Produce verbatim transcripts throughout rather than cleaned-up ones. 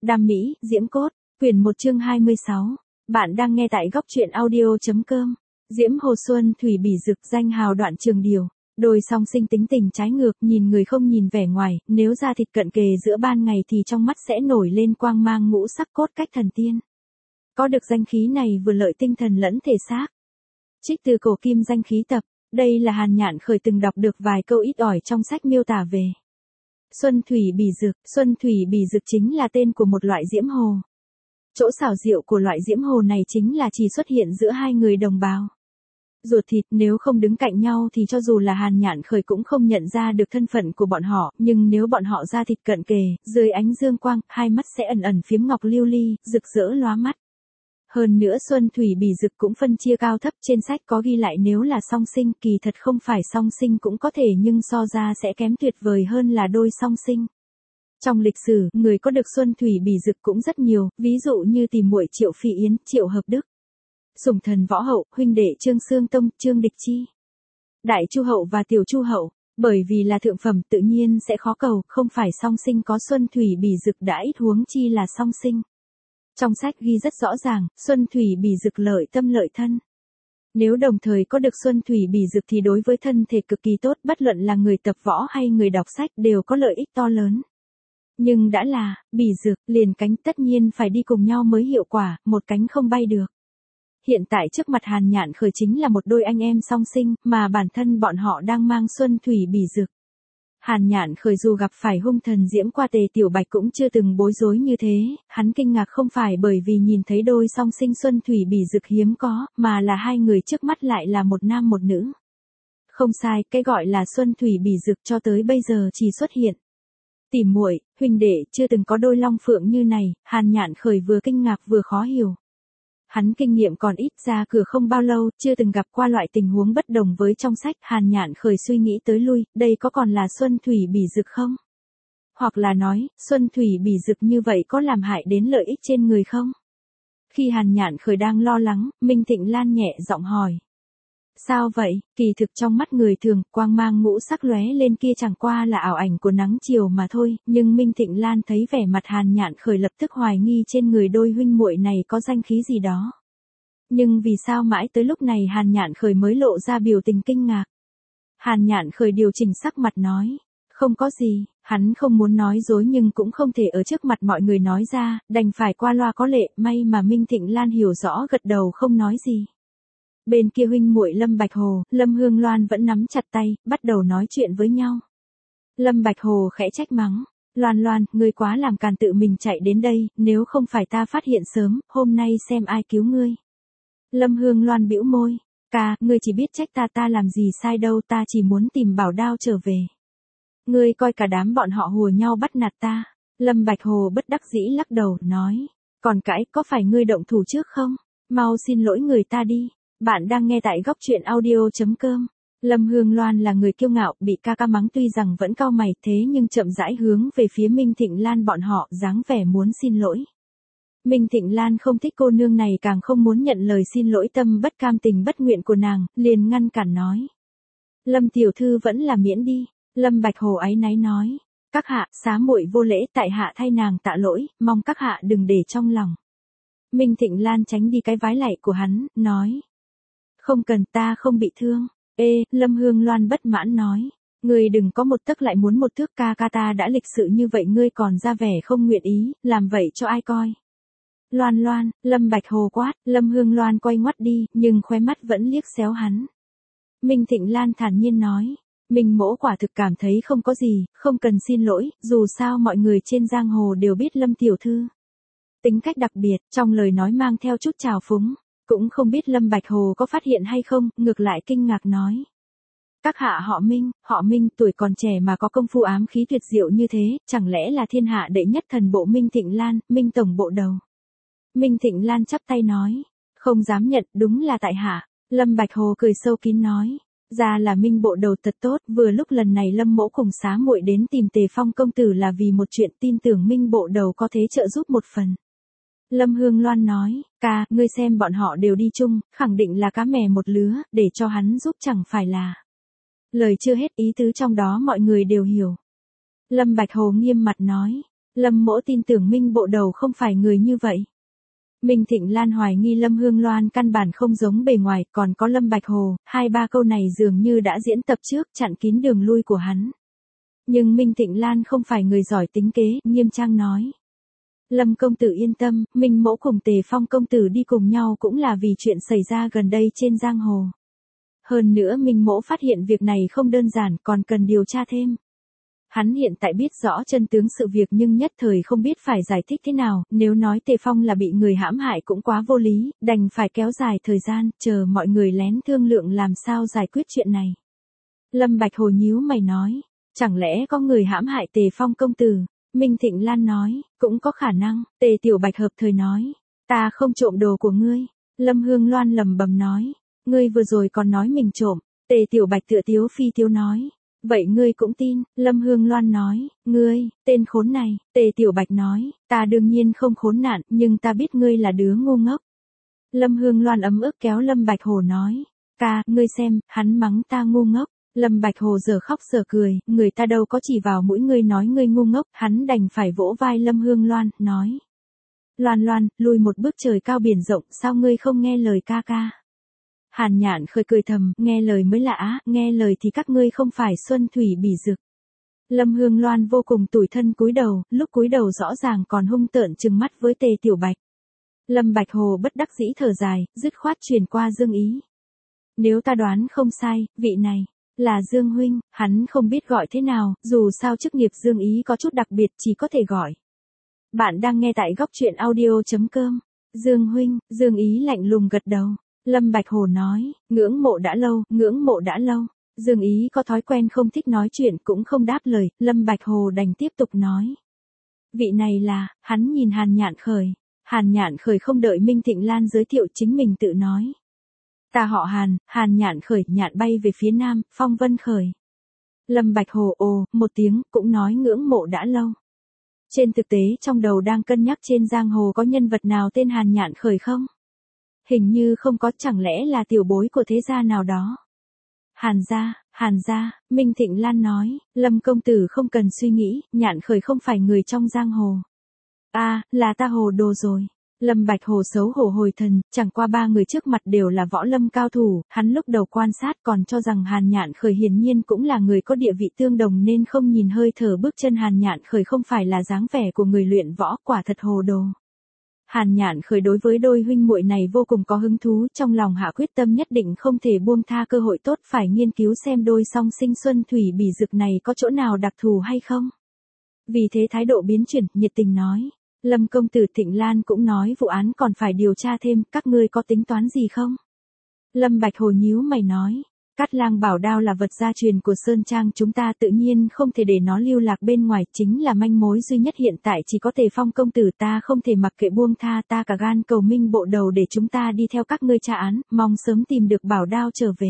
Đam mỹ, diễm cốt, quyển một chương hai mươi sáu. Bạn đang nghe tại góc truyện audio.com. Diễm Hồ Xuân Thủy Bỉ Dực, danh hào Đoạn Trường Điều. Đôi song sinh tính tình trái ngược, nhìn người không nhìn vẻ ngoài, nếu da thịt cận kề giữa ban ngày thì trong mắt sẽ nổi lên quang mang ngũ sắc cốt cách thần tiên. Có được danh khí này vừa lợi tinh thần lẫn thể xác. Trích từ Cổ Kim Danh Khí Tập. Đây là Hàn Nhạn Khởi từng đọc được vài câu ít ỏi trong sách miêu tả về Xuân Thủy Bỉ Dực. Xuân Thủy Bỉ Dực chính là tên của một loại diễm hồ. Chỗ xảo diệu của loại diễm hồ này chính là chỉ xuất hiện giữa hai người đồng bào ruột thịt, nếu không đứng cạnh nhau thì cho dù là Hàn Nhạn Khởi cũng không nhận ra được thân phận của bọn họ, nhưng nếu bọn họ da thịt cận kề, dưới ánh dương quang, hai mắt sẽ ẩn ẩn phiếm ngọc lưu ly, rực rỡ lóa mắt. Hơn nữa Xuân Thủy Bỉ Dực cũng phân chia cao thấp, trên sách có ghi lại nếu là song sinh, kỳ thật không phải song sinh cũng có thể nhưng so ra sẽ kém tuyệt vời hơn là đôi song sinh. Trong lịch sử, người có được Xuân Thủy Bỉ Dực cũng rất nhiều, ví dụ như tỷ muội Triệu Phi Yến, Triệu Hợp Đức, Sủng Thần Võ Hậu, huynh đệ Trương Xương Tông, Trương Địch Chi, Đại Chu Hậu và Tiểu Chu Hậu. Bởi vì là thượng phẩm tự nhiên sẽ khó cầu, không phải song sinh có Xuân Thủy Bỉ Dực đã ít huống chi là song sinh. Trong sách ghi rất rõ ràng, Xuân Thủy Bỉ Dực lợi tâm lợi thân. Nếu đồng thời có được Xuân Thủy Bỉ Dực thì đối với thân thể cực kỳ tốt, bất luận là người tập võ hay người đọc sách đều có lợi ích to lớn. Nhưng đã là Bỉ Dực, liền cánh tất nhiên phải đi cùng nhau mới hiệu quả, một cánh không bay được. Hiện tại trước mặt Hàn Nhạn Khởi chính là một đôi anh em song sinh, mà bản thân bọn họ đang mang Xuân Thủy Bỉ Dực. Hàn Nhạn Khởi dù gặp phải hung thần diễm qua Tề Tiểu Bạch cũng chưa từng bối rối như thế, hắn kinh ngạc không phải bởi vì nhìn thấy đôi song sinh Xuân Thủy Bỉ Dực hiếm có, mà là hai người trước mắt lại là một nam một nữ. Không sai, cái gọi là Xuân Thủy Bỉ Dực cho tới bây giờ chỉ xuất hiện tỉ muội, huynh đệ, chưa từng có đôi long phượng như này. Hàn Nhạn Khởi vừa kinh ngạc vừa khó hiểu. Hắn kinh nghiệm còn ít, ra cửa không bao lâu, chưa từng gặp qua loại tình huống bất đồng với trong sách. Hàn Nhạn Khởi suy nghĩ tới lui, đây có còn là Xuân Thủy Bỉ Dực không? Hoặc là nói, Xuân Thủy Bỉ Dực như vậy có làm hại đến lợi ích trên người không? Khi Hàn Nhạn Khởi đang lo lắng, Minh Thịnh Lan nhẹ giọng hỏi. Sao vậy? Kỳ thực trong mắt người thường, quang mang ngũ sắc lóe lên kia chẳng qua là ảo ảnh của nắng chiều mà thôi, nhưng Minh Thịnh Lan thấy vẻ mặt Hàn Nhạn Khởi lập tức hoài nghi trên người đôi huynh muội này có danh khí gì đó. Nhưng vì sao mãi tới lúc này Hàn Nhạn Khởi mới lộ ra biểu tình kinh ngạc? Hàn Nhạn Khởi điều chỉnh sắc mặt nói, không có gì, hắn không muốn nói dối nhưng cũng không thể ở trước mặt mọi người nói ra, đành phải qua loa có lệ, may mà Minh Thịnh Lan hiểu rõ gật đầu không nói gì. Bên kia huynh muội Lâm Bạch Hồ, Lâm Hương Loan vẫn nắm chặt tay, bắt đầu nói chuyện với nhau. Lâm Bạch Hồ khẽ trách mắng, Loan Loan, ngươi quá làm càn, tự mình chạy đến đây, nếu không phải ta phát hiện sớm, hôm nay xem ai cứu ngươi. Lâm Hương Loan bĩu môi, ca, ngươi chỉ biết trách ta, ta làm gì sai đâu, ta chỉ muốn tìm Bảo Đao trở về. Ngươi coi cả đám bọn họ hùa nhau bắt nạt ta. Lâm Bạch Hồ bất đắc dĩ lắc đầu, nói, còn cãi, có phải ngươi động thủ trước không? Mau xin lỗi người ta đi. Bạn đang nghe tại góc truyện audio.com. Lâm Hương Loan là người kiêu ngạo, bị ca ca mắng tuy rằng vẫn cau mày thế nhưng chậm rãi hướng về phía Minh Thịnh Lan bọn họ, dáng vẻ muốn xin lỗi. Minh Thịnh Lan không thích cô nương này, càng không muốn nhận lời xin lỗi, tâm bất cam tình bất nguyện của nàng, liền ngăn cản nói. Lâm tiểu thư vẫn là miễn đi. Lâm Bạch Hồ áy náy nói, các hạ, xá muội vô lễ, tại hạ thay nàng tạ lỗi, mong các hạ đừng để trong lòng. Minh Thịnh Lan tránh đi cái vái lạy của hắn, nói. Không cần, ta không bị thương. Ê, Lâm Hương Loan bất mãn nói. Ngươi đừng có một tấc lại muốn một thước, ca ca ta đã lịch sự như vậy ngươi còn ra vẻ không nguyện ý, làm vậy cho ai coi. Loan Loan, Lâm Bạch Hồ quát, Lâm Hương Loan quay ngoắt đi, nhưng khóe mắt vẫn liếc xéo hắn. Minh Thịnh Lan thản nhiên nói. Minh mỗ quả thực cảm thấy không có gì, không cần xin lỗi, dù sao mọi người trên giang hồ đều biết Lâm tiểu thư tính cách đặc biệt, trong lời nói mang theo chút trào phúng. Cũng không biết Lâm Bạch Hồ có phát hiện hay không, ngược lại kinh ngạc nói. Các hạ họ Minh, họ Minh tuổi còn trẻ mà có công phu ám khí tuyệt diệu như thế, chẳng lẽ là thiên hạ đệ nhất thần bộ Minh Thịnh Lan, Minh tổng bộ đầu. Minh Thịnh Lan chắp tay nói, không dám nhận, đúng là tại hạ. Lâm Bạch Hồ cười sâu kín nói, ra là Minh bộ đầu thật tốt, vừa lúc lần này Lâm mỗ cùng xá muội đến tìm Tề Phong công tử là vì một chuyện, tin tưởng Minh bộ đầu có thể trợ giúp một phần. Lâm Hương Loan nói, ca, ngươi xem bọn họ đều đi chung, khẳng định là cá mè một lứa, để cho hắn giúp chẳng phải là. Lời chưa hết, ý tứ trong đó mọi người đều hiểu. Lâm Bạch Hồ nghiêm mặt nói, Lâm Mỗ tin tưởng Minh Bộ Đầu không phải người như vậy. Minh Thịnh Lan hoài nghi Lâm Hương Loan căn bản không giống bề ngoài, còn có Lâm Bạch Hồ, hai ba câu này dường như đã diễn tập trước chặn kín đường lui của hắn. Nhưng Minh Thịnh Lan không phải người giỏi tính kế, nghiêm trang nói. Lâm công tử yên tâm, Minh Mỗ cùng Tề Phong công tử đi cùng nhau cũng là vì chuyện xảy ra gần đây trên giang hồ. Hơn nữa Minh Mỗ phát hiện việc này không đơn giản, còn cần điều tra thêm. Hắn hiện tại biết rõ chân tướng sự việc nhưng nhất thời không biết phải giải thích thế nào, nếu nói Tề Phong là bị người hãm hại cũng quá vô lý, đành phải kéo dài thời gian, chờ mọi người lén thương lượng làm sao giải quyết chuyện này. Lâm Bạch Hồ nhíu mày nói, chẳng lẽ có người hãm hại Tề Phong công tử? Minh Thịnh Lan nói, cũng có khả năng. Tề Tiểu Bạch hợp thời nói, ta không trộm đồ của ngươi. Lâm Hương Loan lẩm bẩm nói, ngươi vừa rồi còn nói mình trộm. Tề Tiểu Bạch tựa tiếu phi tiếu nói, vậy ngươi cũng tin? Lâm Hương Loan nói, ngươi, tên khốn này. Tề Tiểu Bạch nói, ta đương nhiên không khốn nạn, nhưng ta biết ngươi là đứa ngu ngốc. Lâm Hương Loan ấm ức kéo Lâm Bạch Hồ nói, ca, ngươi xem, hắn mắng ta ngu ngốc. Lâm Bạch Hồ giờ khóc giờ cười, người ta đâu có chỉ vào mũi ngươi nói ngươi ngu ngốc, hắn đành phải vỗ vai Lâm Hương Loan, nói. Loan Loan, lùi một bước trời cao biển rộng, sao ngươi không nghe lời ca ca? Hàn Nhạn khơi cười thầm, nghe lời mới lạ, nghe lời thì các ngươi không phải xuân thủy bỉ dực. Lâm Hương Loan vô cùng tủi thân cúi đầu, lúc cúi đầu rõ ràng còn hung tợn trừng mắt với Tề Tiểu Bạch. Lâm Bạch Hồ bất đắc dĩ thở dài, dứt khoát truyền qua Dương Ý. Nếu ta đoán không sai, vị này là Dương huynh, hắn không biết gọi thế nào, dù sao chức nghiệp Dương Ý có chút đặc biệt chỉ có thể gọi. Bạn đang nghe tại góc truyện audio chấm com. Dương huynh, Dương Ý lạnh lùng gật đầu. Lâm Bạch Hồ nói, ngưỡng mộ đã lâu, ngưỡng mộ đã lâu. Dương Ý có thói quen không thích nói chuyện cũng không đáp lời, Lâm Bạch Hồ đành tiếp tục nói. Vị này là, hắn nhìn Hàn Nhạn Khởi. Hàn Nhạn Khởi không đợi Minh Thịnh Lan giới thiệu chính mình tự nói. Ta họ Hàn, Hàn Nhạn Khởi, nhạn bay về phía nam, phong vân khởi. Lâm Bạch Hồ ồ, một tiếng, cũng nói ngưỡng mộ đã lâu. Trên thực tế trong đầu đang cân nhắc trên giang hồ có nhân vật nào tên Hàn Nhạn Khởi không? Hình như không có, chẳng lẽ là tiểu bối của thế gia nào đó? Hàn gia, Hàn gia, Minh Thịnh Lan nói, Lâm công tử không cần suy nghĩ, Nhạn Khởi không phải người trong giang hồ. À, là ta hồ đồ rồi. Lâm Bạch Hồ xấu hổ hồi thần, chẳng qua ba người trước mặt đều là võ lâm cao thủ, hắn lúc đầu quan sát còn cho rằng Hàn Nhạn Khởi hiển nhiên cũng là người có địa vị tương đồng nên không nhìn hơi thở bước chân Hàn Nhạn Khởi không phải là dáng vẻ của người luyện võ, quả thật hồ đồ. Hàn Nhạn Khởi đối với đôi huynh muội này vô cùng có hứng thú, trong lòng hạ quyết tâm nhất định không thể buông tha cơ hội tốt, phải nghiên cứu xem đôi song sinh xuân thủy bỉ dực này có chỗ nào đặc thù hay không. Vì thế thái độ biến chuyển, nhiệt tình nói. Lâm công tử, Thịnh Lan cũng nói vụ án còn phải điều tra thêm, các ngươi có tính toán gì không? Lâm Bạch Hồ nhíu mày nói, Cát Lang Bảo Đao là vật gia truyền của Sơn Trang chúng ta, tự nhiên không thể để nó lưu lạc bên ngoài, chính là manh mối duy nhất hiện tại chỉ có Tề Phong công tử, ta không thể mặc kệ buông tha, ta cả gan cầu Minh Bộ Đầu để chúng ta đi theo các ngươi tra án, mong sớm tìm được Bảo Đao trở về.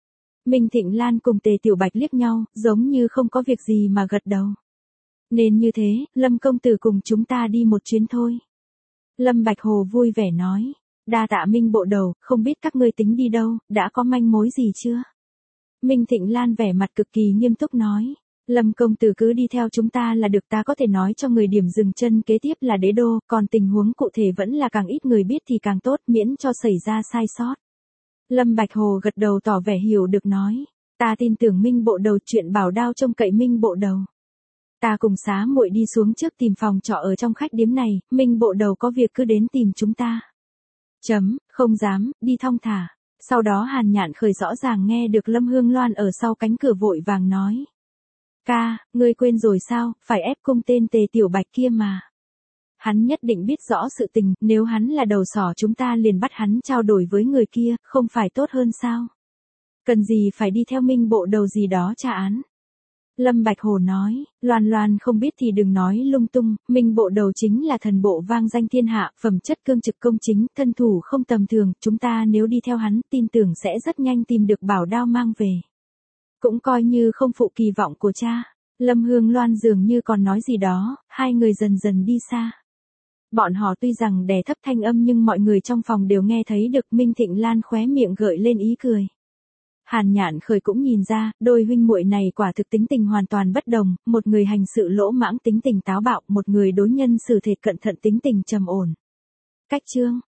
Minh Thịnh Lan cùng Tề Tiểu Bạch liếc nhau, giống như không có việc gì mà gật đầu. Nên như thế, Lâm công tử cùng chúng ta đi một chuyến thôi. Lâm Bạch Hồ vui vẻ nói, đa tạ Minh Bộ Đầu, không biết các ngươi tính đi đâu, đã có manh mối gì chưa? Minh Thịnh Lan vẻ mặt cực kỳ nghiêm túc nói, Lâm công tử cứ đi theo chúng ta là được, ta có thể nói cho người điểm dừng chân kế tiếp là đế đô, còn tình huống cụ thể vẫn là càng ít người biết thì càng tốt, miễn cho xảy ra sai sót. Lâm Bạch Hồ gật đầu tỏ vẻ hiểu được nói, ta tin tưởng Minh Bộ Đầu, chuyện Bảo Đao trông cậy Minh Bộ Đầu. Ta cùng xá muội đi xuống trước tìm phòng trọ ở trong khách điếm này, Minh Bộ Đầu có việc cứ đến tìm chúng ta. Chấm, không dám, đi thong thả. Sau đó Hàn Nhạn Khởi rõ ràng nghe được Lâm Hương Loan ở sau cánh cửa vội vàng nói. Ca, ngươi quên rồi sao, phải ép cung tên Tề Tiểu Bạch kia mà. Hắn nhất định biết rõ sự tình, nếu hắn là đầu sỏ chúng ta liền bắt hắn trao đổi với người kia, không phải tốt hơn sao? Cần gì phải đi theo Minh Bộ Đầu gì đó tra án. Lâm Bạch Hồ nói, Loan Loan không biết thì đừng nói lung tung, Minh Bộ Đầu chính là thần bộ vang danh thiên hạ, phẩm chất cương trực công chính, thân thủ không tầm thường, chúng ta nếu đi theo hắn, tin tưởng sẽ rất nhanh tìm được Bảo Đao mang về. Cũng coi như không phụ kỳ vọng của cha. Lâm Hương Loan dường như còn nói gì đó, hai người dần dần đi xa. Bọn họ tuy rằng đè thấp thanh âm nhưng mọi người trong phòng đều nghe thấy được. Minh Thịnh Lan khóe miệng gợi lên ý cười. Hàn Nhạn Khởi cũng nhìn ra, đôi huynh muội này quả thực tính tình hoàn toàn bất đồng, một người hành sự lỗ mãng tính tình táo bạo, một người đối nhân xử thế cẩn thận tính tình trầm ổn. Cách chương